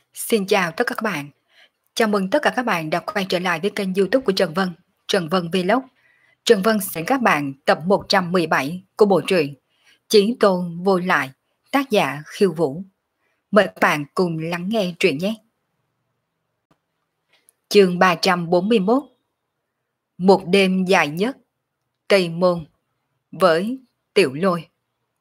Xin chào tất cả các bạn. Chào mừng tất cả các bạn đã quay trở lại với kênh YouTube của Trần Vân, Trần Vân Vlog. Trần Vân sẽ các bạn tập 117 của bộ truyện Chí Tôn Vô Lại, tác giả Khiêu Vũ. Mời các bạn cùng lắng nghe truyện nhé. Chương 341. Một đêm dài nhất, Tây Môn với Tiểu Lôi.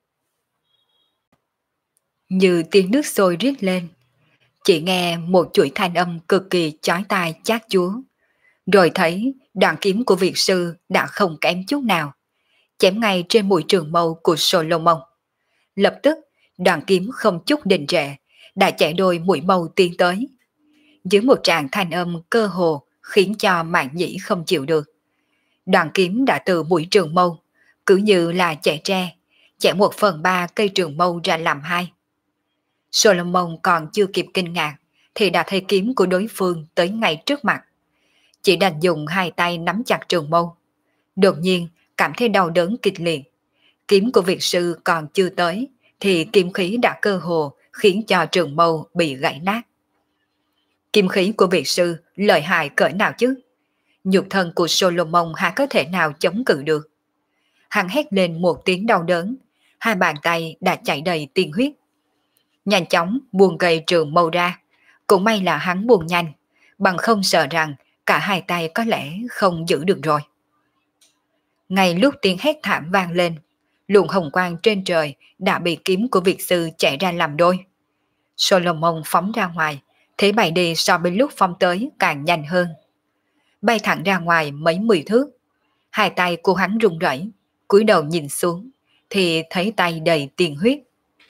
Như tiếng nước sôi rít lên, chỉ nghe một chuỗi thanh âm cực kỳ chói tai chát chúa. Rồi thấy đoạn kiếm của Việt sư đã không kém chút nào, chém ngay trên mũi trường mâu của Solomon. Lập tức, đoạn kiếm không chút đình trệ, đã chạy đôi mũi mâu tiến tới. Dưới một tràng thanh âm cơ hồ khiến cho Mạn Nhĩ không chịu được. Đoạn kiếm đã từ mũi trường mâu, cứ như là chạy tre, chạy 1/3 cây trường mâu ra làm hai. Solomon còn chưa kịp kinh ngạc, thì đã thấy kiếm của đối phương tới ngay trước mặt. Chỉ đành dùng hai tay nắm chặt trường mâu. Đột nhiên cảm thấy đau đớn kịch liệt. Kiếm của Việt sư còn chưa tới thì kiếm khí đã cơ hồ khiến cho trường mâu bị gãy nát. Kiếm khí của Việt sư lợi hại cỡ nào chứ? Nhục thân của Solomon há có thể nào chống cự được? Hắn hét lên một tiếng đau đớn, hai bàn tay đã chảy đầy tiên huyết. Nhanh chóng buông cây trường mâu ra, cũng may là hắn buông nhanh, bằng không sợ rằng cả hai tay có lẽ không giữ được rồi. Ngay lúc tiếng hét thảm vang lên, luồng hồng quang trên trời đã bị kiếm của Việt sư chạy ra làm đôi. Solomon phóng ra ngoài, thế bay đi so với lúc phóng tới càng nhanh hơn. Bay thẳng ra ngoài mấy 10 thước, hai tay của hắn run rẩy, cúi đầu nhìn xuống thì thấy tay đầy tiền huyết.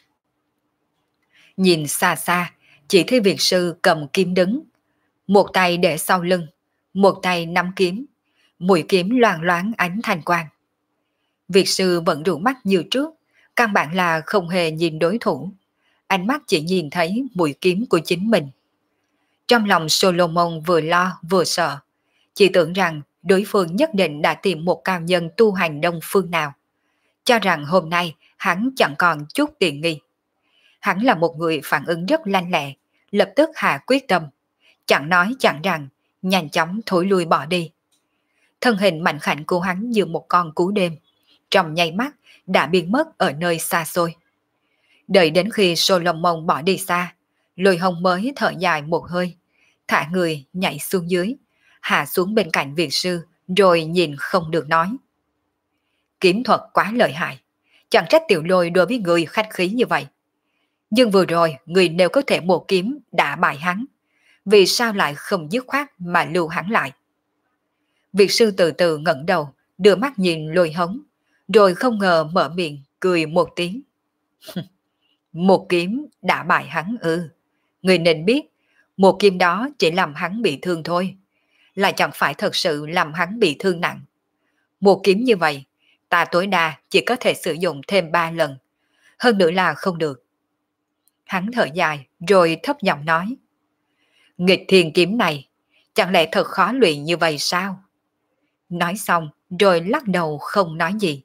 Nhìn xa xa, chỉ thấy Việt sư cầm kiếm đứng, một tay để sau lưng, một tay nắm kiếm, mũi kiếm loang loáng ánh thanh quang. Việt sư vẫn rủ mắt như trước, căn bản là không hề nhìn đối thủ, ánh mắt chỉ nhìn thấy mũi kiếm của chính mình. Trong lòng Solomon vừa lo vừa sợ, chỉ tưởng rằng đối phương nhất định đã tìm một cao nhân tu hành đông phương nào, cho rằng hôm nay hắn chẳng còn chút tiện nghi. Hắn là một người phản ứng rất lanh lẹ, lập tức hạ quyết tâm, chẳng nói chẳng rằng, nhanh chóng thối lui bỏ đi. Thân hình mạnh khảnh của hắn như một con cú đêm, trong nháy mắt đã biến mất ở nơi xa xôi. Đợi đến khi Solomon bỏ đi xa, Lôi Hồng mới thở dài một hơi, thả người nhảy xuống dưới, hạ xuống bên cạnh Việt sư, rồi nhìn không được nói. Kiếm thuật quá lợi hại, chẳng trách Tiểu Lôi đối với người khách khí như vậy. Nhưng vừa rồi người nếu có thể một kiếm đã bại hắn, vì sao lại không dứt khoát mà lưu hắn lại? Việt sư từ từ ngẩng đầu, đưa mắt nhìn Lôi Hống, rồi không ngờ mở miệng cười một tiếng. Một kiếm đã bại hắn ư? Người nên biết, một kiếm đó chỉ làm hắn bị thương thôi, lại chẳng phải thật sự làm hắn bị thương nặng. Một kiếm như vậy, ta tối đa chỉ có thể sử dụng thêm 3 lần, hơn nữa là không được. Hắn thở dài rồi thấp giọng nói. Nghịch thiên kiếm này, chẳng lẽ thật khó luyện như vậy sao? Nói xong rồi lắc đầu không nói gì.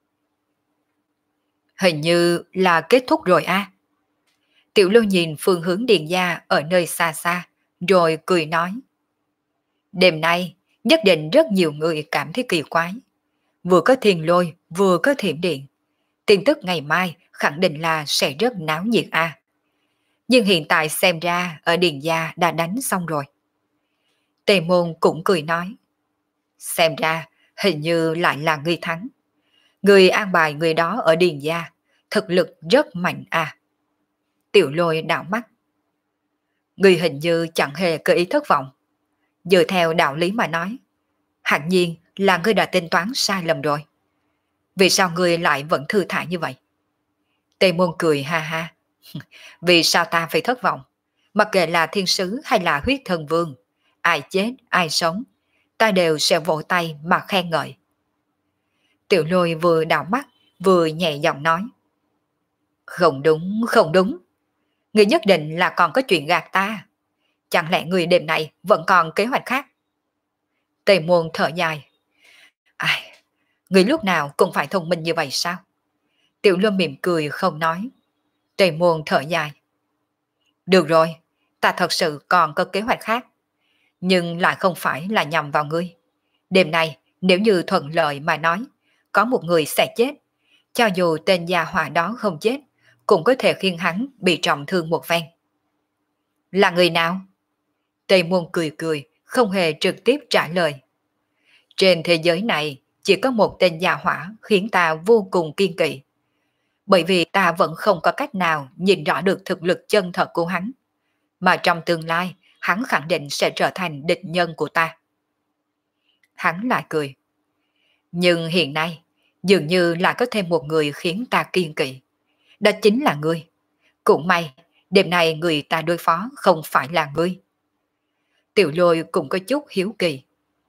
Hình như là kết thúc rồi a. Tiểu Lưu nhìn phương hướng Điền gia ở nơi xa xa, rồi cười nói. Đêm nay nhất định rất nhiều người cảm thấy kỳ quái. Vừa có Thiên Lôi, vừa có Thiểm Điện. Tin tức ngày mai khẳng định là sẽ rất náo nhiệt a. Nhưng hiện tại xem ra ở Điền gia đã đánh xong rồi. Tề Môn cũng cười nói. Xem ra hình như lại là ngươi thắng. Người an bài người đó ở Điền gia, thực lực rất mạnh à. Tiểu Lôi đảo mắt. Người hình như chẳng hề có ý thất vọng. Dựa theo đạo lý mà nói, hẳn nhiên là ngươi đã tính toán sai lầm rồi. Vì sao ngươi lại vẫn thư thả như vậy? Tề Môn cười ha ha. Vì sao ta phải thất vọng? Mặc kệ là thiên sứ hay là huyết thần vương, ai chết ai sống, ta đều sẽ vỗ tay mà khen ngợi. Tiểu Lôi vừa đảo mắt vừa nhẹ giọng nói. Không đúng, không đúng. Người nhất định là còn có chuyện gạt ta. Chẳng lẽ người đêm này vẫn còn kế hoạch khác? Tề Môn thở dài. Ai, người lúc nào cũng phải thông minh như vậy sao? Tiểu Lâm mỉm cười không nói. Tề Môn thở dài. Được rồi, ta thật sự còn có kế hoạch khác, nhưng lại không phải là nhằm vào ngươi. Đêm nay, nếu như thuận lợi mà nói, có một người sẽ chết. Cho dù tên gia hỏa đó không chết, cũng có thể khiến hắn bị trọng thương một phen. Là người nào? Tây Môn cười cười, không hề trực tiếp trả lời. Trên thế giới này, chỉ có một tên gia hỏa khiến ta vô cùng kiên kỵ. Bởi vì ta vẫn không có cách nào nhìn rõ được thực lực chân thật của hắn. Mà trong tương lai, hắn khẳng định sẽ trở thành địch nhân của ta. Hắn lại cười. Nhưng hiện nay, dường như lại có thêm một người khiến ta kiên kỵ. Đó chính là ngươi. Cũng may, đêm nay người ta đối phó không phải là ngươi. Tiểu Lôi cũng có chút hiếu kỳ.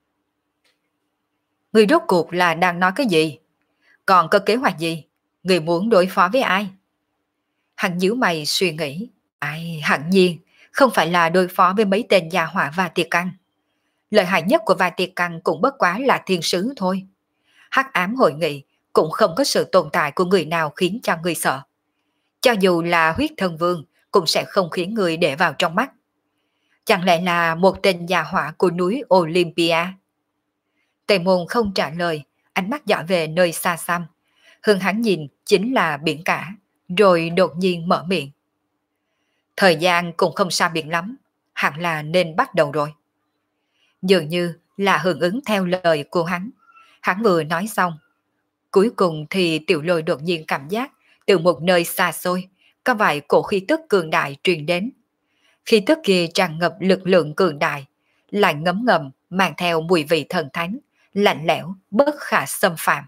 Ngươi rốt cuộc là đang nói cái gì? Còn có kế hoạch gì? Ngươi muốn đối phó với ai? Hắn nhíu mày suy nghĩ. Ai, hẳn nhiên, không phải là đối phó với mấy tên gia hỏa và tiệt căn. Lợi hại nhất của vài tiệt căn cũng bất quá là thiên sứ thôi. Hắc ám hội nghị cũng không có sự tồn tại của người nào khiến cho người sợ. Cho dù là huyết thân vương cũng sẽ không khiến người để vào trong mắt. Chẳng lẽ là một tên gia hỏa của núi Olympia? Tề Môn không trả lời, ánh mắt dõi về nơi xa xăm. Hướng hắn nhìn chính là biển cả, rồi đột nhiên mở miệng. Thời gian cũng không xa biệt lắm, hẳn là nên bắt đầu rồi. Dường như là hưởng ứng theo lời của hắn. Hắn vừa nói xong. Cuối cùng thì Tiểu Lôi đột nhiên cảm giác từ một nơi xa xôi, có vài cổ khí tức cường đại truyền đến. Khí tức kia tràn ngập lực lượng cường đại, lại ngấm ngầm mang theo mùi vị thần thánh, lạnh lẽo, bất khả xâm phạm.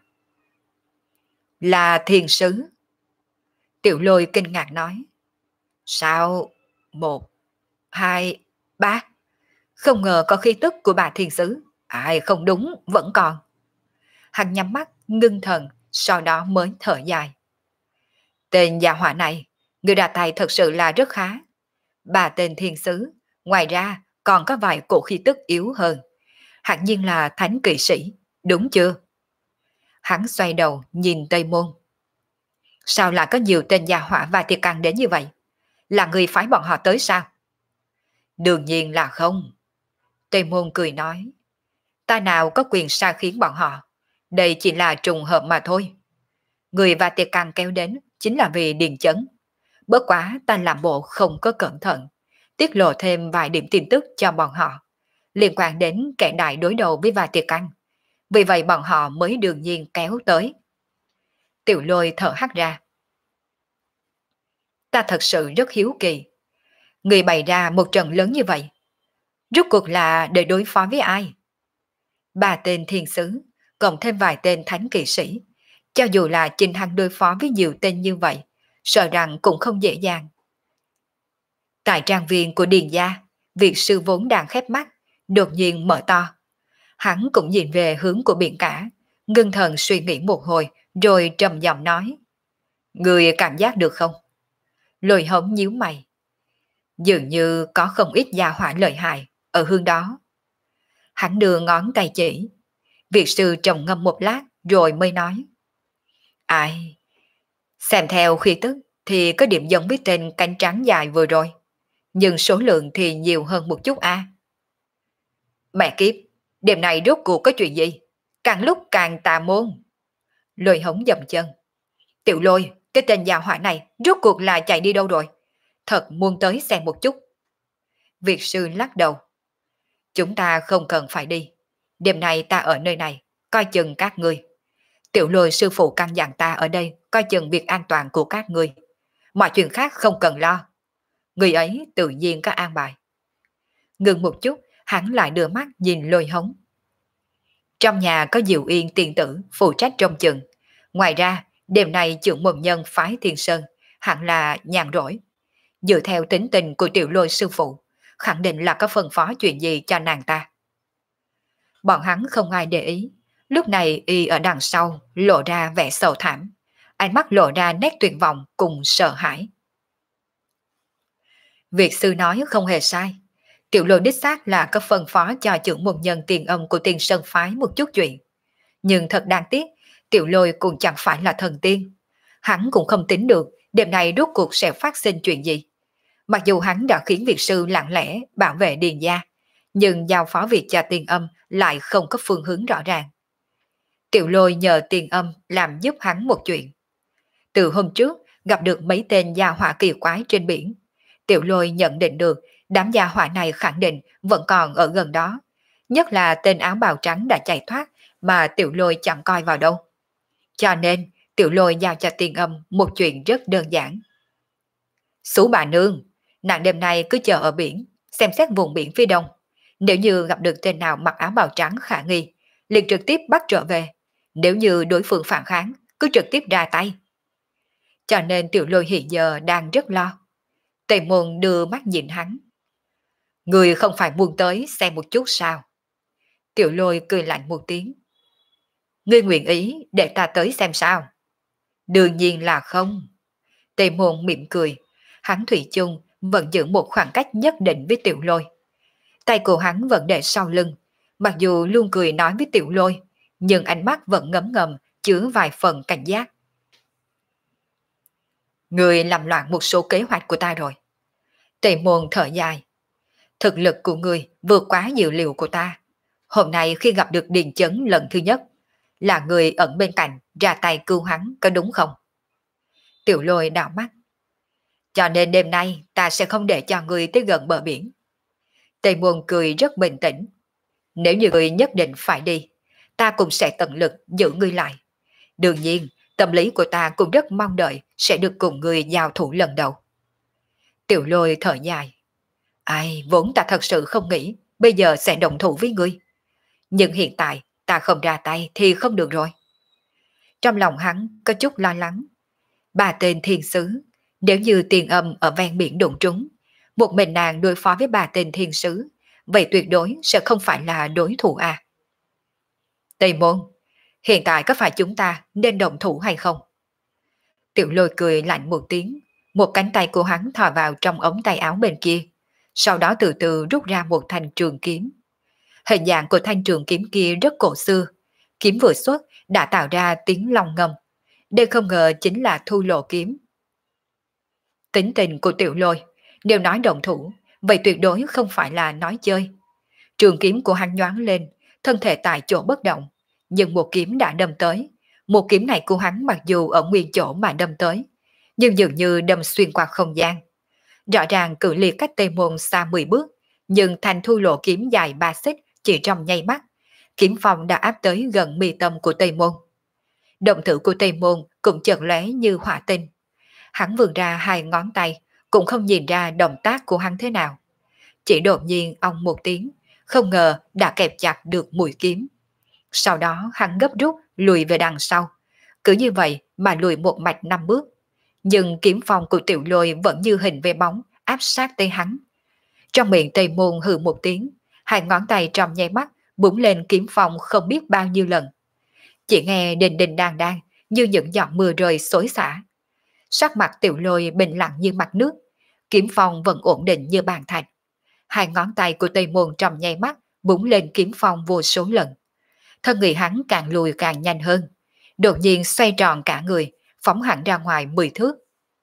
Là thiên sứ. Tiểu Lôi kinh ngạc nói. Sao? 1, 2, 3. Không ngờ có khí tức của bà thiên sứ. Ai không đúng, vẫn còn. Hắn nhắm mắt, ngưng thần, sau đó mới thở dài. Tên gia hỏa này, người đà tài thật sự là rất khá. Bà tên thiên sứ, ngoài ra còn có vài cổ khí tức yếu hơn. Hẳn nhiên là thánh kỵ sĩ, đúng chưa? Hắn xoay đầu nhìn Tây Môn. Sao lại có nhiều tên gia hỏa và tiệt căn đến như vậy? Là người phái bọn họ tới sao? Đương nhiên là không. Tây Môn cười nói. Ta nào có quyền sai khiến bọn họ. Đây chỉ là trùng hợp mà thôi. Người và tiệt căn kéo đến chính là vì điền chấn. Bất quá ta làm bộ không có cẩn thận, tiết lộ thêm vài điểm tin tức cho bọn họ, liên quan đến kẻ đại đối đầu với vài tiệt căn. Vì vậy bọn họ mới đương nhiên kéo tới. Tiểu Lôi thở hắt ra. Ta thật sự rất hiếu kỳ. Người bày ra một trận lớn như vậy, rốt cuộc là để đối phó với ai? Ba tên thiên sứ, cộng thêm vài tên thánh kỵ sĩ. Cho dù là trình hắn đối phó với nhiều tên như vậy, sợ rằng cũng không dễ dàng. Tại trang viên của Điền gia, Việt sư vốn đang khép mắt, đột nhiên mở to. Hắn cũng nhìn về hướng của biển cả, ngưng thần suy nghĩ một hồi, rồi trầm giọng nói. Người cảm giác được không? Lôi Hống nhíu mày. Dường như có không ít gia hỏa lợi hại ở hướng đó. Hắn đưa ngón tay chỉ. Việt sư trầm ngâm một lát rồi mới nói. Ai? Xem theo khí tức thì có điểm giống với tên cánh trắng dài vừa rồi. Nhưng số lượng thì nhiều hơn một chút a. Mẹ kiếp, đêm nay rốt cuộc có chuyện gì? Càng lúc càng tà môn. Lôi Hống dậm chân. Tiểu Lôi, cái tên già hỏa này rốt cuộc là chạy đi đâu rồi? Thật muốn tới xem một chút. Việt sư lắc đầu. Chúng ta không cần phải đi. Đêm nay ta ở nơi này, coi chừng các ngươi. Tiểu Lôi sư phụ căn dặn ta ở đây coi chừng việc an toàn của các ngươi. Mọi chuyện khác không cần lo. Người ấy tự nhiên có an bài. Ngừng một chút, hắn lại đưa mắt nhìn Lôi Hống. Trong nhà có Diệu Yên tiền tử phụ trách trông chừng. Ngoài ra, đêm nay trưởng môn nhân phái Thiên Sơn hẳn là nhàn rỗi. Dựa theo tính tình của Tiểu Lôi sư phụ, khẳng định là có phân phó chuyện gì cho nàng ta. Bọn hắn không ai để ý. Lúc này y ở đằng sau lộ ra vẻ sầu thảm, ánh mắt lộ ra nét tuyệt vọng cùng sợ hãi. Việt sư nói không hề sai. Tiểu Lôi đích xác là có phân phó cho trưởng môn nhân tiền âm của Tiên Sơn phái một chút chuyện. Nhưng thật đáng tiếc, Tiểu Lôi cũng chẳng phải là thần tiên. Hắn cũng không tính được đêm nay rốt cuộc sẽ phát sinh chuyện gì. Mặc dù hắn đã khiến Việt sư lặng lẽ bảo vệ Điền gia, nhưng giao phó việc cho Tiền Âm lại không có phương hướng rõ ràng. Tiểu Lôi nhờ Tiền Âm làm giúp hắn một chuyện. Từ hôm trước gặp được mấy tên gia hỏa kỳ quái trên biển, Tiểu Lôi nhận định được đám gia hỏa này khẳng định vẫn còn ở gần đó, nhất là tên áo bào trắng đã chạy thoát mà Tiểu Lôi chẳng coi vào đâu. Cho nên Tiểu Lôi giao cho Tiền Âm một chuyện rất đơn giản. Sú bà nương, nàng đêm nay cứ chờ ở biển, xem xét vùng biển phía đông. Nếu như gặp được tên nào mặc áo bào trắng khả nghi, liền trực tiếp bắt trở về. Nếu như đối phương phản kháng, cứ trực tiếp ra tay. Cho nên Tiểu Lôi hiện giờ đang rất lo. Tề Môn đưa mắt nhìn hắn. Người không phải muốn tới xem một chút sao? Tiểu Lôi cười lạnh một tiếng. Ngươi nguyện ý để ta tới xem sao? Đương nhiên là không. Tề Môn mỉm cười. Hắn thủy chung vẫn giữ một khoảng cách nhất định với Tiểu Lôi. Tay của hắn vẫn để sau lưng. Mặc dù luôn cười nói với Tiểu Lôi, nhưng ánh mắt vẫn ngấm ngầm chứa vài phần cảnh giác. Người làm loạn một số kế hoạch của ta rồi. Tề Môn thở dài. Thực lực của người vượt quá dự liệu của ta. Hôm nay khi gặp được Điền Chấn lần thứ nhất, là người ẩn bên cạnh ra tay cứu hắn, có đúng không? Tiểu Lôi đảo mắt. Cho nên đêm nay ta sẽ không để cho người tới gần bờ biển. Tề Môn cười rất bình tĩnh. Nếu như người nhất định phải đi, ta cũng sẽ tận lực giữ ngươi lại. Đương nhiên, tâm lý của ta cũng rất mong đợi sẽ được cùng người giao thủ lần đầu. Tiểu Lôi thở dài. Ai, vốn ta thật sự không nghĩ bây giờ sẽ đồng thủ với ngươi. Nhưng hiện tại ta không ra tay thì không được rồi. Trong lòng hắn có chút lo lắng. Ba tên thiên sứ, nếu như Tiền Âm ở ven biển đụng trúng, một mình nàng đối phó với ba tên thiên sứ, vậy tuyệt đối sẽ không phải là đối thủ à. Tây Môn, hiện tại có phải chúng ta nên động thủ hay không? Tiểu Lôi cười lạnh một tiếng, một cánh tay của hắn thò vào trong ống tay áo bên kia, sau đó từ từ rút ra một thanh trường kiếm. Hình dạng của thanh trường kiếm kia rất cổ xưa, kiếm vừa xuất đã tạo ra tiếng long ngâm. Đây không ngờ chính là Thu Lộ kiếm. Tính tình của Tiểu Lôi, nếu nói động thủ, vậy tuyệt đối không phải là nói chơi. Trường kiếm của hắn nhoáng lên, thân thể tại chỗ bất động, nhưng một kiếm đã đâm tới. Một kiếm này của hắn mặc dù ở nguyên chỗ mà đâm tới, nhưng dường như đâm xuyên qua không gian. Rõ ràng cự ly cách Tây Môn xa 10 bước, nhưng thanh Thu Lộ kiếm dài 3 xích chỉ trong nháy mắt, kiếm phong đã áp tới gần mi tâm của Tây Môn. Động tử của Tây Môn cũng chợt lóe như hỏa tinh. Hắn vươn ra hai ngón tay, cũng không nhìn ra động tác của hắn thế nào. Chỉ đột nhiên ong một tiếng, không ngờ đã kẹp chặt được mũi kiếm. Sau đó hắn gấp rút lùi về đằng sau. Cứ như vậy mà lùi một mạch 5 bước. Nhưng kiếm phong của Tiểu Lôi vẫn như hình về bóng áp sát tới hắn. Trong miệng Tây Môn hừ một tiếng, hai ngón tay trong nháy mắt búng lên kiếm phong không biết bao nhiêu lần. Chỉ nghe đình đình đàn đan như những giọt mưa rơi xối xả. Sắc mặt Tiểu Lôi bình lặng như mặt nước, kiếm phong vẫn ổn định như bàn thạch. Hai ngón tay của Tây Môn trong nháy mắt búng lên kiếm phong vô số lần. Thân người hắn càng lùi càng nhanh hơn, đột nhiên xoay tròn cả người, phóng hẳn ra ngoài 10 thước.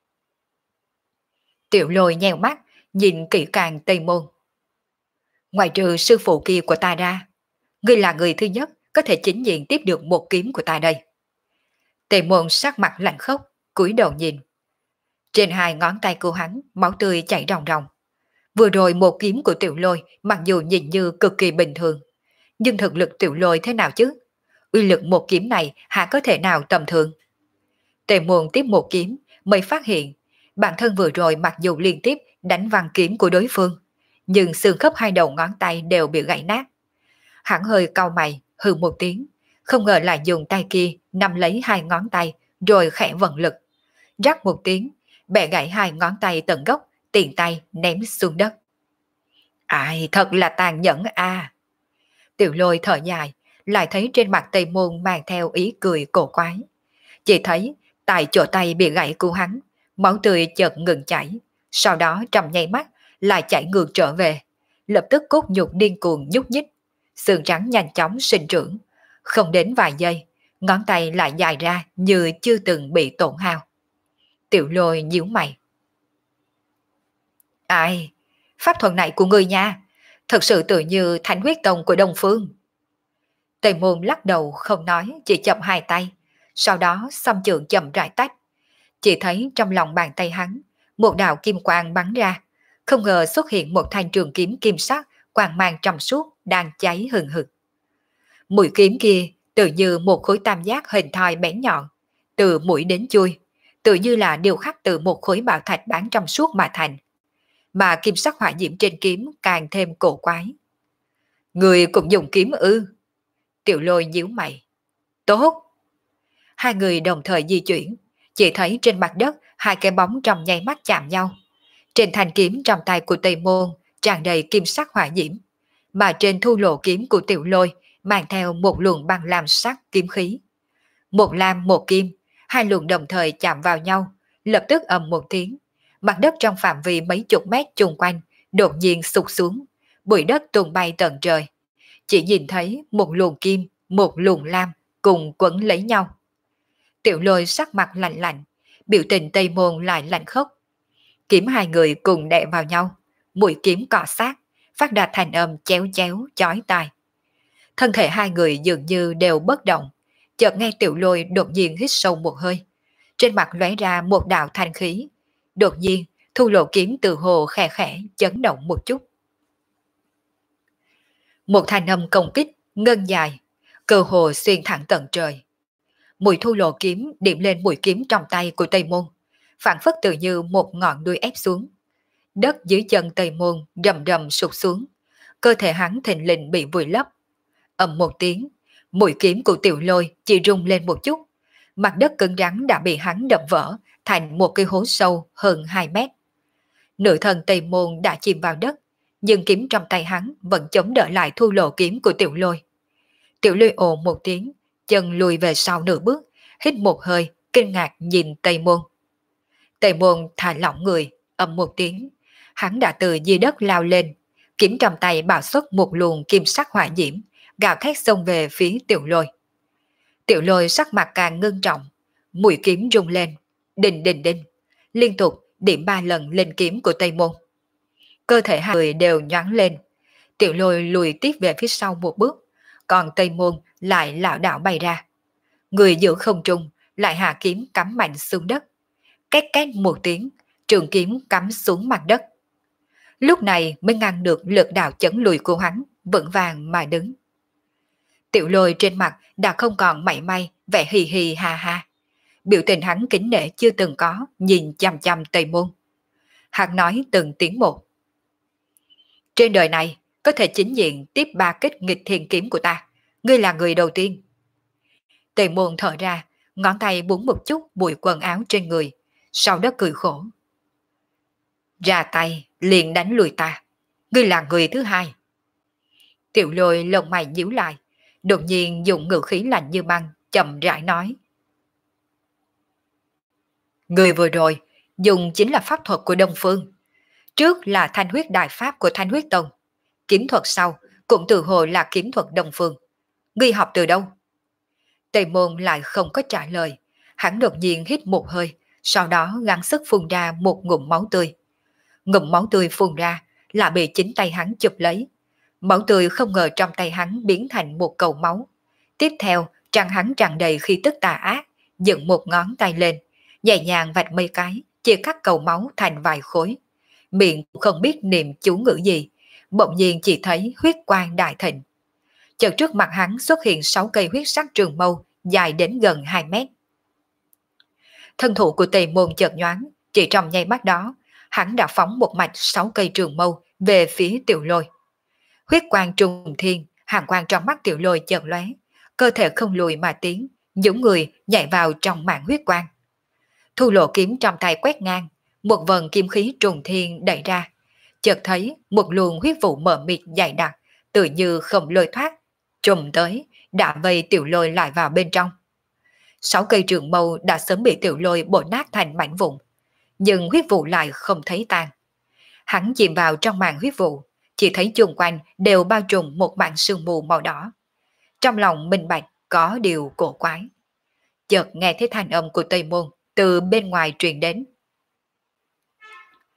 Tiểu Lôi nheo mắt, nhìn kỹ càng Tây Môn. Ngoài trừ sư phụ kia của ta ra, ngươi là người thứ nhất có thể chính diện tiếp được một kiếm của ta đây. Tây Môn sắc mặt lạnh khốc, cúi đầu nhìn. Trên hai ngón tay của hắn, máu tươi chảy ròng ròng. Vừa rồi một kiếm của Tiểu Lôi mặc dù nhìn như cực kỳ bình thường, nhưng thực lực Tiểu Lôi thế nào chứ? Uy lực một kiếm này hả có thể nào tầm thường? Tề Môn tiếp một kiếm mới phát hiện bản thân vừa rồi mặc dù liên tiếp đánh văng kiếm của đối phương, nhưng xương khớp hai đầu ngón tay đều bị gãy nát. Hắn hơi cau mày, hừ một tiếng, không ngờ lại dùng tay kia nắm lấy hai ngón tay rồi khẽ vận lực. Rắc một tiếng, bẻ gãy hai ngón tay tận gốc, tiền tay ném xuống đất. Ai, thật là tàn nhẫn à! Tiểu Lôi thở dài, lại thấy trên mặt Tây Môn mang theo ý cười cổ quái. Chỉ thấy tại chỗ tay bị gãy của hắn, máu tươi chợt ngừng chảy, sau đó trong nháy mắt lại chảy ngược trở về, lập tức cốt nhục điên cuồng nhúc nhích, xương trắng nhanh chóng sinh trưởng, không đến vài giây, ngón tay lại dài ra như chưa từng bị tổn hao. Tiểu Lôi nhíu mày. Ai, pháp thuật này của ngươi nha, thật sự tự như Thánh huyết tông của Đông Phương. Tề Môn lắc đầu không nói, chỉ chậm hai tay, sau đó song trường chậm rãi tách. Chỉ thấy trong lòng bàn tay hắn, một đạo kim quang bắn ra, không ngờ xuất hiện một thanh trường kiếm kim sắc, quang mang trong suốt, đang cháy hừng hực. Mũi kiếm kia tự như một khối tam giác hình thoi bén nhọn, từ mũi đến chui, tự như là điêu khắc từ một khối bảo thạch bán trong suốt mà thành. Mà kim sắc hỏa diễm trên kiếm càng thêm cổ quái. Người cũng dùng kiếm ư? Tiểu Lôi nhíu mày. Tốt. Hai người đồng thời di chuyển, chỉ thấy trên mặt đất hai cái bóng trong nháy mắt chạm nhau. Trên thanh kiếm trong tay của Tây Môn tràn đầy kim sắc hỏa diễm, mà trên thu lộ kiếm của Tiểu Lôi mang theo một luồng băng lam sắc kiếm khí. Một lam một kim, hai luồng đồng thời chạm vào nhau, lập tức ầm một tiếng. Mặt đất trong phạm vi mấy chục mét chung quanh đột nhiên sụt xuống, bụi đất tung bay tận trời. Chỉ nhìn thấy một luồng kim, một luồng lam cùng quấn lấy nhau. Tiểu Lôi sắc mặt lạnh lạnh, biểu tình Tây Môn lại lạnh khốc. Kiếm hai người cùng đè vào nhau, mũi kiếm cọ sát, phát ra thành âm chéo chéo chói tai. Thân thể hai người dường như đều bất động, chợt nghe Tiểu Lôi đột nhiên hít sâu một hơi, trên mặt lóe ra một đạo thanh khí. Đột nhiên, thu lộ kiếm từ hồ khẽ khẽ chấn động một chút. Một thanh âm công kích ngân dài, cơ hồ xuyên thẳng tận trời. Mũi thu lộ kiếm điểm lên mũi kiếm trong tay của Tây Môn, phản phất tự như một ngọn đuôi ép xuống. Đất dưới chân Tây Môn rầm rầm sụt xuống, cơ thể hắn thình lình bị vùi lấp. Ầm một tiếng, mũi kiếm của Tiểu Lôi chỉ rung lên một chút, mặt đất cứng rắn đã bị hắn đập vỡ thành một cái hố sâu hơn 2 mét. Nửa thân Tây Môn đã chìm vào đất, nhưng kiếm trong tay hắn vẫn chống đỡ lại thu lộ kiếm của Tiểu Lôi. Tiểu Lôi ồ một tiếng, chân lùi về sau nửa bước, hít một hơi, kinh ngạc nhìn Tây Môn. Tây Môn thả lỏng người, ầm một tiếng, hắn đã từ dưới đất lao lên, kiếm trong tay bạo xuất một luồng kim sắc hỏa diễm, gào thét xông về phía Tiểu Lôi. Tiểu Lôi sắc mặt càng ngưng trọng, mũi kiếm rung lên, đinh đinh đinh, liên tục điểm 3 lần lên kiếm của Tây Môn. Cơ thể hai người đều nhoáng lên, Tiểu Lôi lùi tiếp về phía sau một bước, còn Tây Môn lại lảo đảo bay ra. Người giữ không trung lại hạ kiếm cắm mạnh xuống đất. Két két một tiếng, trường kiếm cắm xuống mặt đất. Lúc này mới ngăn được lực đạo chấn lùi của hắn, vững vàng mà đứng. Tiểu Lôi trên mặt đã không còn mảy may vẻ hì hì ha ha. Biểu tình hắn kính nể chưa từng có, nhìn chăm chăm Tây Môn. Hắn nói từng tiếng một. Trên đời này, có thể chính diện tiếp 3 kích nghịch thiên kiếm của ta. Ngươi là người đầu tiên. Tây Môn thở ra, ngón tay búng một chút bụi quần áo trên người, sau đó cười khổ. Ra tay, liền đánh lùi ta. Ngươi là người thứ hai. Tiểu Lôi lông mày nhíu lại, đột nhiên dùng ngữ khí lạnh như băng, chậm rãi nói. Người vừa rồi, dùng chính là pháp thuật của Đông Phương. Trước là thanh huyết đại pháp của Thanh huyết tông. Kiếm thuật sau, cũng từ hồi là kiếm thuật Đông Phương. Ngươi học từ đâu? Tây Môn lại không có trả lời, hắn đột nhiên hít một hơi, sau đó gắng sức phun ra một ngụm máu tươi. Ngụm máu tươi phun ra là bị chính tay hắn chụp lấy. Máu tươi không ngờ trong tay hắn biến thành một cầu máu. Tiếp theo, trăng hắn tràn đầy khí tức tà ác, dựng một ngón tay lên, nhẹ nhàng vạch mấy cái, chia cắt cầu máu thành vài khối. Miệng không biết niệm chú ngữ gì, bỗng nhiên chỉ thấy huyết quang đại thịnh. Chợt trước mặt hắn xuất hiện 6 cây huyết sắc trường mâu dài đến gần 2 mét. Thân thủ của Tề Môn chợt nhoáng, chỉ trong nháy mắt đó, hắn đã phóng một mạch 6 cây trường mâu về phía Tiểu Lôi. Huyết quang trùng thiên, hàn quang trong mắt Tiểu Lôi chợt lóe, cơ thể không lùi mà tiến, dũng người nhảy vào trong màn huyết quang. Thu lộ kiếm trong tay quét ngang, một vần kim khí trùng thiên đẩy ra, chợt thấy một luồng huyết vụ mờ mịt dày đặc, tự như không lôi thoát, trùm tới, đã vây Tiểu Lôi lại vào bên trong. 6 cây trường mâu đã sớm bị Tiểu Lôi bổ nát thành mảnh vụn, nhưng huyết vụ lại không thấy tan. Hắn chìm vào trong màn huyết vụ, chỉ thấy chung quanh đều bao trùm một màn sương mù màu đỏ. Trong lòng minh bạch có điều cổ quái. Chợt nghe thấy thanh âm của Tây Môn từ bên ngoài truyền đến.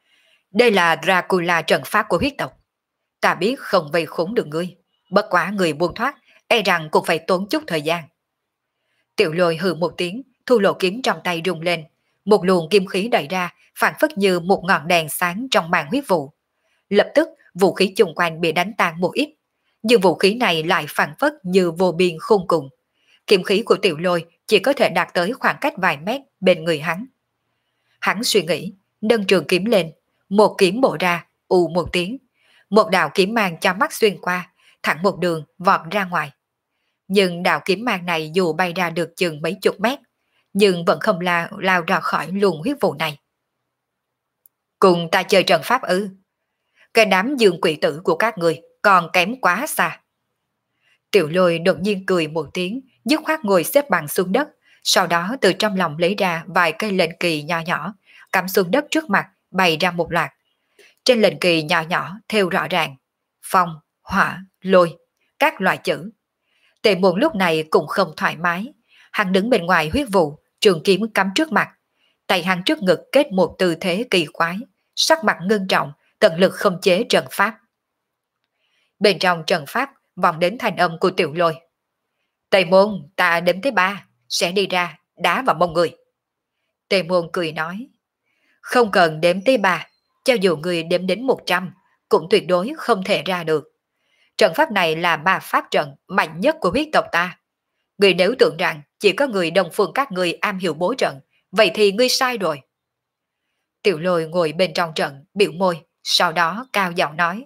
Đây là Dracula trận pháp của huyết tộc. Ta biết không vây khốn được ngươi. Bất quá người buông thoát, e rằng cũng phải tốn chút thời gian. Tiểu Lôi hừ một tiếng, thu lộ kiếm trong tay rung lên. Một luồng kim khí đẩy ra, phản phất như một ngọn đèn sáng trong màn huyết vụ. Lập tức, vũ khí chung quanh bị đánh tan một ít. Nhưng vũ khí này lại phản phất như vô biên khôn cùng. Kiếm khí của Tiểu Lôi chỉ có thể đạt tới khoảng cách vài mét bên người hắn. Hắn suy nghĩ, nâng trường kiếm lên, một kiếm bổ ra, ù một tiếng. Một đạo kiếm mang cho mắt xuyên qua, thẳng một đường vọt ra ngoài. Nhưng đạo kiếm mang này dù bay ra được chừng mấy chục mét, nhưng vẫn không lao ra khỏi luồng huyết vụ này. Cùng ta chơi trận pháp ư? Cái đám dương quỷ tử của các người còn kém quá xa. Tiểu Lôi đột nhiên cười một tiếng, dứt khoát ngồi xếp bằng xuống đất, sau đó từ trong lòng lấy ra vài cây lệnh kỳ nhỏ nhỏ, cắm xuống đất trước mặt, bày ra một loạt. Trên lệnh kỳ nhỏ nhỏ thêu rõ ràng phong, hỏa, lôi, các loại chữ. Tề Muộn lúc này cũng không thoải mái, hắn đứng bên ngoài huyết vụ, trường kiếm cắm trước mặt, tay hắn trước ngực kết một tư thế kỳ quái, sắc mặt ngưng trọng, tận lực không chế trận pháp. Bên trong trận pháp vọng đến thành âm của Tiểu Lôi. Tề Môn, ta đếm tới 3, sẽ đi ra, đá vào mông người. Tề Môn cười nói, không cần đếm tới 3, cho dù người đếm đến 100, cũng tuyệt đối không thể ra được. Trận pháp này là ma pháp trận mạnh nhất của huyết tộc ta. Người nếu tưởng rằng chỉ có người đồng phương các người am hiểu bố trận, vậy thì ngươi sai rồi. Tiểu Lôi ngồi bên trong trận, biểu môi, sau đó cao giọng nói.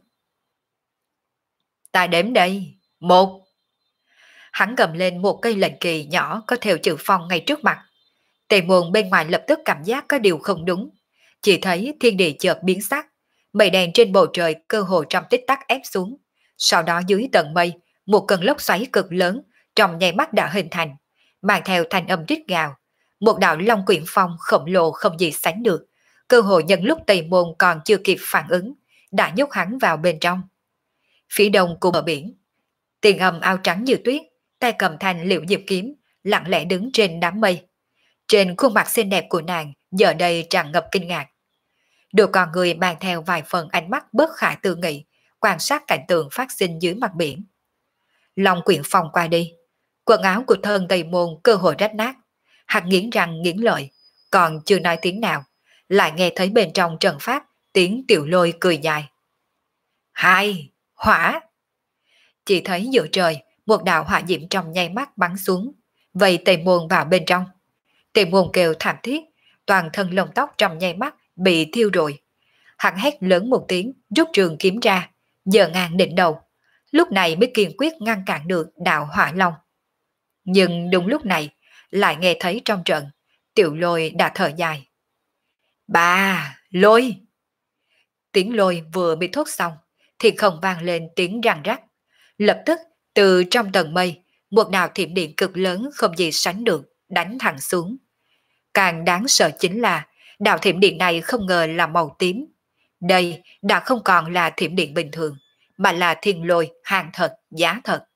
Ta đếm đây, 1. Hắn cầm lên một cây lệnh kỳ nhỏ có theo chữ phong ngay trước mặt. Tề Muộn bên ngoài lập tức cảm giác có điều không đúng. Chỉ thấy thiên địa chợt biến sắc, mây đen trên bầu trời cơ hồ trong tích tắc ép xuống. Sau đó dưới tầng mây, một cơn lốc xoáy cực lớn trong nháy mắt đã hình thành, mang theo thanh âm rít gào. Một đạo long quyển phong khổng lồ không gì sánh được, cơ hội nhân lúc Tề Môn còn chưa kịp phản ứng, đã nhốt hắn vào bên trong. Phía đông của bờ biển, Tiền Âm áo trắng như tuyết, tay cầm thanh liễu diệp kiếm, lặng lẽ đứng trên đám mây. Trên khuôn mặt xinh đẹp của nàng giờ đây tràn ngập kinh ngạc. Đôi con người mang theo vài phần ánh mắt bất khả tư nghị, quan sát cảnh tượng phát sinh dưới mặt biển. Long quyển phong qua đi, quần áo của thân Tây Môn cơ hội rách nát. Hắn nghiến răng nghiến lợi, còn chưa nói tiếng nào, lại nghe thấy bên trong trận pháp tiếng Tiểu Lôi cười dài. 2, hỏa. Chỉ thấy giữa trời, một đạo hỏa diễm trong nháy mắt bắn xuống, vậy Tề Môn vào bên trong. Tề Môn kêu thảm thiết, toàn thân lông tóc trong nháy mắt bị thiêu rụi. Hắn hét lớn một tiếng, rút trường kiếm ra, giơ ngang đỉnh đầu. Lúc này mới kiên quyết ngăn cản được đạo hỏa long. Nhưng đúng lúc này, lại nghe thấy trong trận, Tiểu Lôi đã thở dài. Bà, Lôi! Tiếng Lôi vừa bị thốt xong, thì không vang lên tiếng răng rắc. Lập tức, từ trong tầng mây, một đạo thiểm điện cực lớn không gì sánh được, đánh thẳng xuống. Càng đáng sợ chính là, đạo thiểm điện này không ngờ là màu tím. Đây đã không còn là thiểm điện bình thường, mà là thiên lôi, hàng thật, giá thật.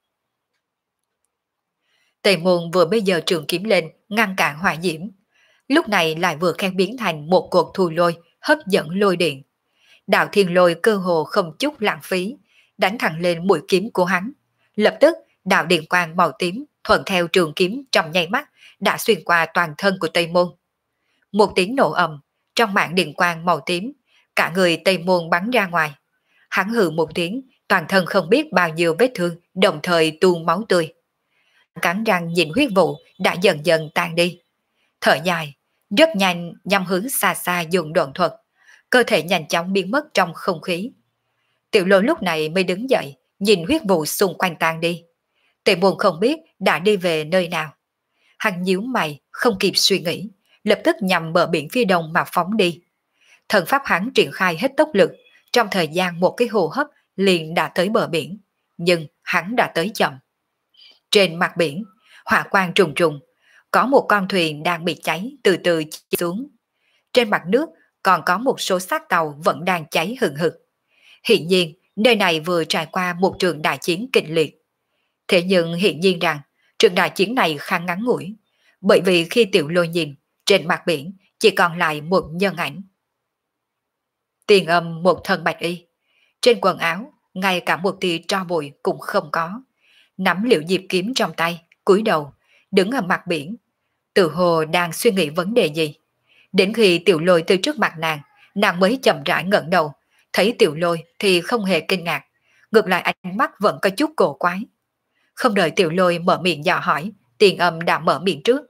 Tề Môn vừa bây giờ trường kiếm lên, ngăn cản hỏa diễm. Lúc này lại vừa khen biến thành một cột thù lôi, hấp dẫn lôi điện. Đạo thiên lôi cơ hồ không chút lãng phí, đánh thẳng lên mũi kiếm của hắn. Lập tức, đạo điện quang màu tím thuận theo trường kiếm trong nháy mắt đã xuyên qua toàn thân của Tây Môn. Một tiếng nổ ầm, trong mảng điện quang màu tím, cả người Tây Môn bắn ra ngoài. Hắn hừ một tiếng, toàn thân không biết bao nhiêu vết thương, đồng thời tuôn máu tươi. Cắn răng nhìn huyết vụ đã dần dần tan đi. Thở dài, rất nhanh nhắm hướng xa xa dùng độn thuật, cơ thể nhanh chóng biến mất trong không khí. Tiểu Lôi lúc này mới đứng dậy, nhìn huyết vụ xung quanh tan đi. Tề Môn không biết đã đi về nơi nào. Hắn nhíu mày, không kịp suy nghĩ, lập tức nhằm bờ biển phía đông mà phóng đi. Thần pháp hắn triển khai hết tốc lực, trong thời gian một cái hô hấp liền đã tới bờ biển, nhưng hắn đã tới chậm. Trên mặt biển, hỏa quang trùng trùng, có một con thuyền đang bị cháy từ từ chìm xuống. Trên mặt nước còn có một số xác tàu vẫn đang cháy hừng hực. Hiện nhiên, nơi này vừa trải qua một trường đại chiến kịch liệt. Thế nhưng hiện nhiên rằng, trường đại chiến này khá ngắn ngủi, bởi vì khi Tiểu Lôi nhìn, trên mặt biển chỉ còn lại một nhân ảnh. Tiền Âm một thân bạch y, trên quần áo ngay cả một tia tro bụi cũng không có, nắm liễu diệp kiếm trong tay, cúi đầu, đứng ở mặt biển, tự hồ đang suy nghĩ vấn đề gì. Đến khi Tiểu Lôi từ trước mặt nàng mới chậm rãi ngẩng đầu, thấy Tiểu Lôi thì không hề kinh ngạc, ngược lại ánh mắt vẫn có chút cổ quái. Không đợi Tiểu Lôi mở miệng dò hỏi, Tiền Âm đã mở miệng trước.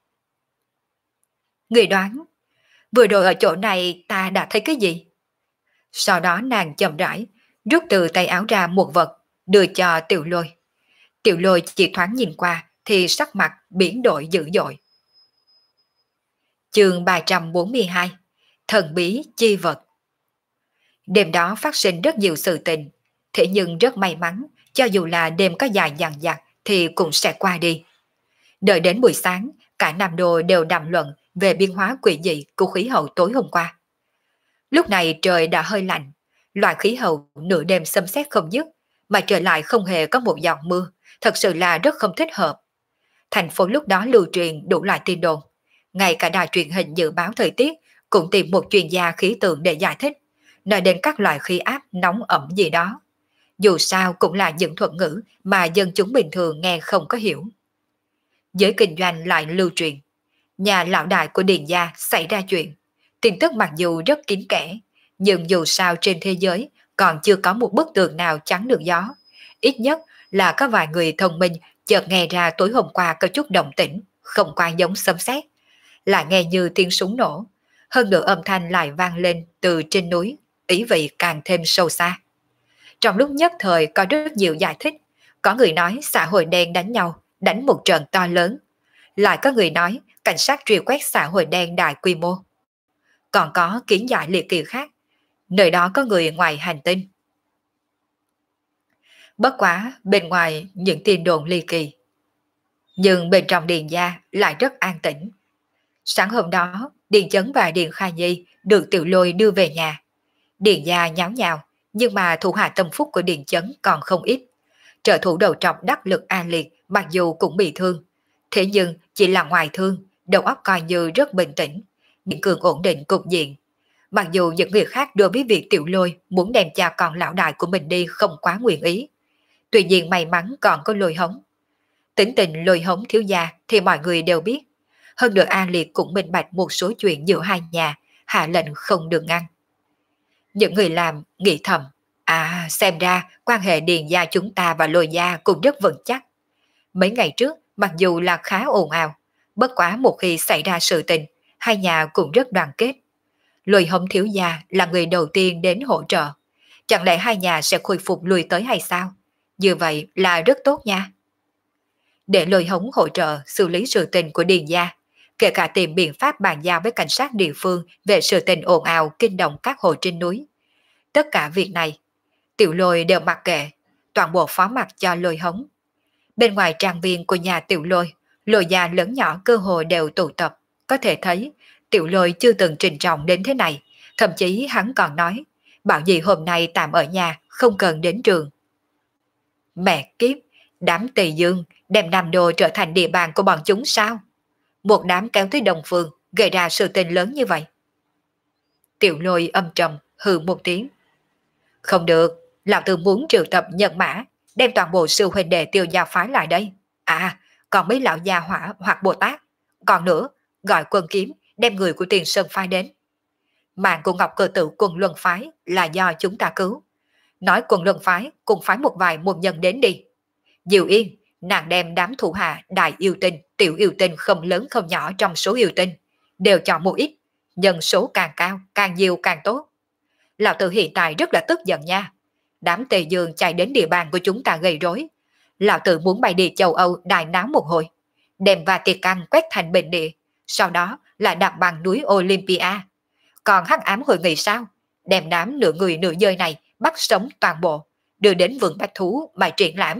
Người đoán, vừa rồi ở chỗ này ta đã thấy cái gì? Sau đó nàng chậm rãi, rút từ tay áo ra một vật, đưa cho Tiểu Lôi. Tiểu Lôi chỉ thoáng nhìn qua thì sắc mặt biến đổi dữ dội. Chương 342, Thần bí chi vật. Đêm đó phát sinh rất nhiều sự tình, thế nhưng rất may mắn, cho dù là đêm có dài dằng dặc thì cũng sẽ qua đi. Đợi đến buổi sáng, cả Nam Đô đều đàm luận về biến hóa quỷ dị của khí hậu tối hôm qua. Lúc này trời đã hơi lạnh, loại khí hậu nửa đêm xâm xét không dứt, mà trời lại không hề có một giọt mưa, thật sự là rất không thích hợp. Thành phố lúc đó lưu truyền đủ loại tin đồn, ngay cả đài truyền hình dự báo thời tiết cũng tìm một chuyên gia khí tượng để giải thích, nói đến các loại khí áp nóng ẩm gì đó. Dù sao cũng là những thuật ngữ mà dân chúng bình thường nghe không có hiểu. Giới kinh doanh lại lưu truyền, nhà lão đại của Điền gia xảy ra chuyện. Tin tức mặc dù rất kín kẽ, nhưng dù sao trên thế giới còn chưa có một bức tường nào chắn được gió. Ít nhất là có vài người thông minh chợt nghe ra tối hôm qua có chút động tĩnh, không qua giống sấm sét, lại nghe như tiếng súng nổ. Hơn nữa âm thanh lại vang lên từ trên núi, ý vị càng thêm sâu xa. Trong lúc nhất thời có rất nhiều giải thích, có người nói xã hội đen đánh nhau, đánh một trận to lớn. Lại có người nói cảnh sát truy quét xã hội đen đại quy mô. Còn có kiến giải liệt kỳ khác, nơi đó có người ngoài hành tinh. Bất quá bên ngoài những tin đồn ly kỳ, nhưng bên trong Điền gia lại rất an tĩnh. Sáng hôm đó, Điền Chấn và Điền Khai Nhi được Tiểu Lôi đưa về nhà. Điền gia nháo nhào, nhưng mà thủ hạ tâm phúc của Điền Chấn còn không ít. Trợ thủ đầu trọc đắc lực An Liệt mặc dù cũng bị thương, thế nhưng chỉ là ngoài thương, đầu óc coi như rất bình tĩnh, miễn cường ổn định cục diện. Mặc dù những người khác đối với việc Tiểu Lôi muốn đem cha con lão đại của mình đi không quá nguyện ý. Tuy nhiên may mắn còn có Lôi Hống. Tính tình Lôi Hống thiếu gia thì mọi người đều biết. Hơn nữa An Liệt cũng minh bạch một số chuyện giữa hai nhà, hạ lệnh không được ngăn. Những người làm nghĩ thầm, xem ra quan hệ Điền gia chúng ta và Lôi gia cũng rất vững chắc. Mấy ngày trước mặc dù là khá ồn ào, bất quá một khi xảy ra sự tình, hai nhà cũng rất đoàn kết. Lôi Hống thiếu gia là người đầu tiên đến hỗ trợ, chẳng lẽ hai nhà sẽ khôi phục lùi tới hay sao? Như vậy là rất tốt nha. Để Lôi Hống hỗ trợ xử lý sự tình của Điền gia, kể cả tìm biện pháp bàn giao với cảnh sát địa phương về sự tình ồn ào kinh động các hộ trên núi. Tất cả việc này, Tiểu Lôi đều mặc kệ, toàn bộ phó mặc cho Lôi Hống. Bên ngoài trang viên của nhà Tiểu Lôi, Lôi gia lớn nhỏ cơ hồ đều tụ tập, có thể thấy Tiểu Lôi chưa từng trình trọng đến thế này, thậm chí hắn còn nói, bảo gì hôm nay tạm ở nhà, không cần đến trường. Mẹ kiếp, đám Tây Dương đem Nam Đô trở thành địa bàn của bọn chúng sao? Một đám kéo tới Đông Phương, gây ra sự tình lớn như vậy. Tiểu Lôi âm trầm, hừ một tiếng. Không được, lão tử muốn triệu tập nhân mã, đem toàn bộ sư huynh đệ Tiêu gia phái lại đây. Còn mấy lão gia hỏa hoặc Bồ Tát. Còn nữa, gọi quân kiếm, đem người của Tiền Sơn phái đến. Mạng của Ngọc Cơ Tử quân luân phái là do chúng ta cứu. Nói quân luân phái cùng phái một vài môn nhân đến đi. Diệu Yên, nàng đem đám thủ hạ đại yêu tinh, tiểu yêu tinh không lớn không nhỏ trong số yêu tinh, đều chọn một ít, nhân số càng cao, càng nhiều càng tốt. Lão tử hiện tại rất là tức giận nha. Đám Tề Dương chạy đến địa bàn của chúng ta gây rối. Lão tử muốn bay đi châu Âu đại náo một hồi, đem Vatican quét thành bình địa, sau đó là đặt bằng núi Olympia. Còn hắc ám hội nghị sao? Đem đám nửa người nửa dơi này bắt sống toàn bộ, đưa đến vườn bách thú mà triển lãm.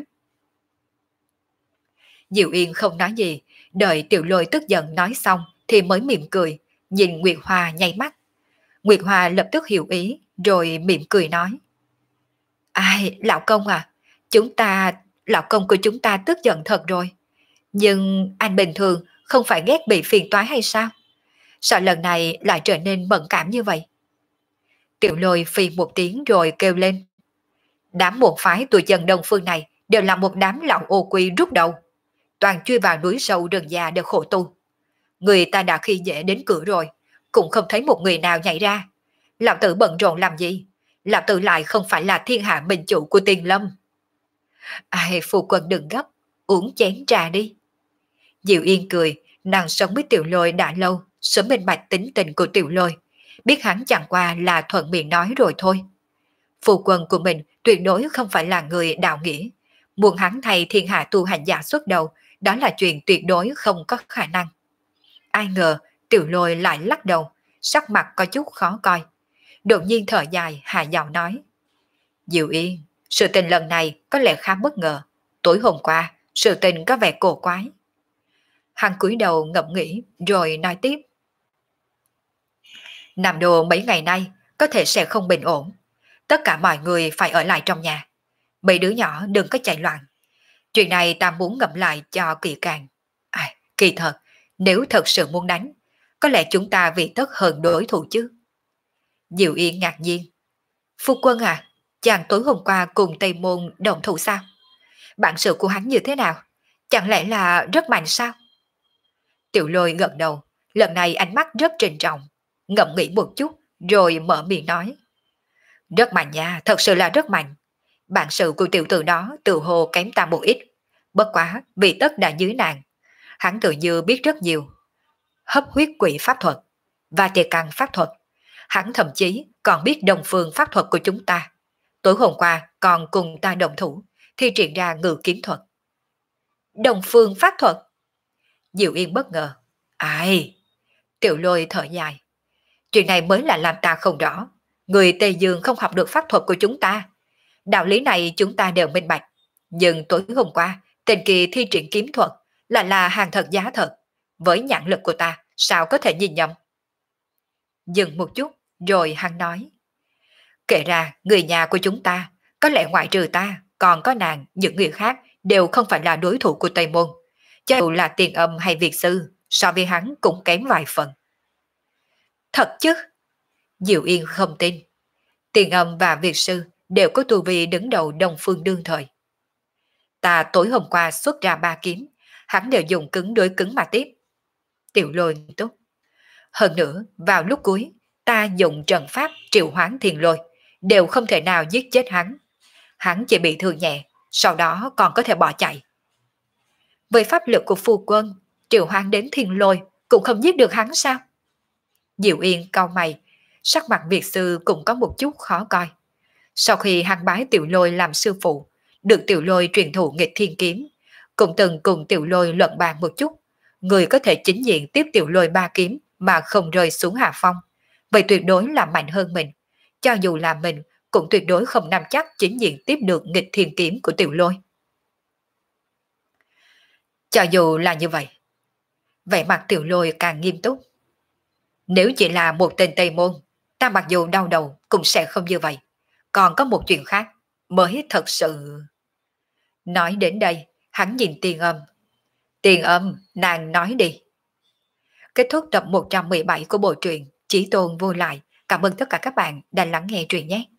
Diệu Yên không nói gì, đợi Tiểu Lôi tức giận nói xong thì mới mỉm cười, nhìn Nguyệt Hoa nháy mắt. Nguyệt Hoa lập tức hiểu ý, rồi mỉm cười nói. Lão công à, lão công của chúng ta tức giận thật rồi. Nhưng anh bình thường không phải ghét bị phiền toái hay sao? Sao lần này lại trở nên mẫn cảm như vậy? Tiểu Lôi phi một tiếng rồi kêu lên. Đám môn phái tuổi chân Đông Phương này đều là một đám lão ô quy rút đầu. Toàn chui vào núi sâu rừng già để khổ tu. Người ta đã khi dễ đến cửa rồi, cũng không thấy một người nào nhảy ra. Lão tử bận rộn làm gì? Lão tử lại không phải là thiên hạ minh chủ của Tiền Lâm. Ai, phu quân đừng gấp, uống chén trà đi. Diệu Yên cười, nàng sống với Tiểu Lôi đã lâu, sớm minh bạch tính tình của Tiểu Lôi, biết hắn chẳng qua là thuận miệng nói rồi thôi. Phu quân của mình tuyệt đối không phải là người đạo nghĩa, muốn hắn thay thiên hạ tu hành giả xuất đầu, đó là chuyện tuyệt đối không có khả năng. Ai ngờ Tiểu Lôi lại lắc đầu, sắc mặt có chút khó coi. Đột nhiên thở dài, hạ giọng nói. Diệu Yên, sự tình lần này có lẽ khá bất ngờ. Tối hôm qua, sự tình có vẻ cổ quái. Hắn cúi đầu ngẫm nghĩ rồi nói tiếp. Nam Đô mấy ngày nay có thể sẽ không bình ổn. Tất cả mọi người phải ở lại trong nhà. Mấy đứa nhỏ đừng có chạy loạn. Chuyện này ta muốn ngẫm lại cho kỹ càng. Kỳ thật, nếu thật sự muốn đánh, có lẽ chúng ta vì tất hơn đối thủ chứ. Diệu Yên ngạc nhiên. Phu quân à, chàng tối hôm qua cùng Tây Môn đồng thủ sao? Bản sự của hắn như thế nào? Chẳng lẽ là rất mạnh sao? Tiểu Lôi gật đầu, lần này ánh mắt rất trịnh trọng, ngẫm nghĩ một chút rồi mở miệng nói. Rất mạnh nha, thật sự là rất mạnh. Bản sự của tiểu tử đó tự hồ kém ta một ít. Bất quá, vì tất đã dưới nàng. Hắn tự như biết rất nhiều. Hấp huyết quỷ pháp thuật và tiệt căn pháp thuật. Hắn thậm chí còn biết đồng phương pháp thuật của chúng ta. Tối hôm qua còn cùng ta đồng thủ, thi triển ra ngự kiếm thuật. Đồng phương pháp thuật? Diệu Yên bất ngờ. Ai? Tiểu Lôi thở dài. Chuyện này mới là làm ta không rõ. Người Tây Dương không học được pháp thuật của chúng ta. Đạo lý này chúng ta đều minh bạch. Nhưng tối hôm qua, tên kia thi triển kiếm thuật là hàng thật giá thật. Với nhãn lực của ta, sao có thể nhìn nhầm? Dừng một chút, rồi hắn nói. Kể ra, người nhà của chúng ta, có lẽ ngoại trừ ta, còn có nàng, những người khác đều không phải là đối thủ của Tây Môn. Cho dù là Tiền Âm hay Việt Sư, so với hắn cũng kém vài phần. Thật chứ? Diệu Yên không tin. Tiền Âm và Việt Sư đều có tu vi đứng đầu Đông Phương đương thời. Ta tối hôm qua xuất ra 3 kiếm, hắn đều dùng cứng đối cứng mà tiếp. Tiểu Lôi tốt. Hơn nữa, vào lúc cuối, ta dùng trận pháp triệu hoán thiên lôi, đều không thể nào giết chết hắn. Hắn chỉ bị thương nhẹ, sau đó còn có thể bỏ chạy. Với pháp lực của phu quân, triệu hoán đến thiên lôi cũng không giết được hắn sao? Diệu Yên cau mày, sắc mặt Việt Sư cũng có một chút khó coi. Sau khi hắn bái Tiểu Lôi làm sư phụ, được Tiểu Lôi truyền thụ nghịch thiên kiếm, cũng từng cùng Tiểu Lôi luận bàn một chút, người có thể chính diện tiếp Tiểu Lôi 3 kiếm mà không rơi xuống hạ phong, vậy tuyệt đối là mạnh hơn mình. Cho dù là mình, cũng tuyệt đối không nắm chắc chính diện tiếp được nghịch thiên kiếm của Tiểu Lôi. Cho dù là như vậy, vẻ mặt Tiểu Lôi càng nghiêm túc. Nếu chỉ là một tên Tây Môn, ta mặc dù đau đầu cũng sẽ không như vậy. Còn có một chuyện khác, mới thật sự... Nói đến đây, hắn nhìn Tiền Âm. Tiền Âm, nàng nói đi. Kết thúc tập 117 của bộ truyện Chí Tôn Vô Lại. Cảm ơn tất cả các bạn đã lắng nghe truyện nhé.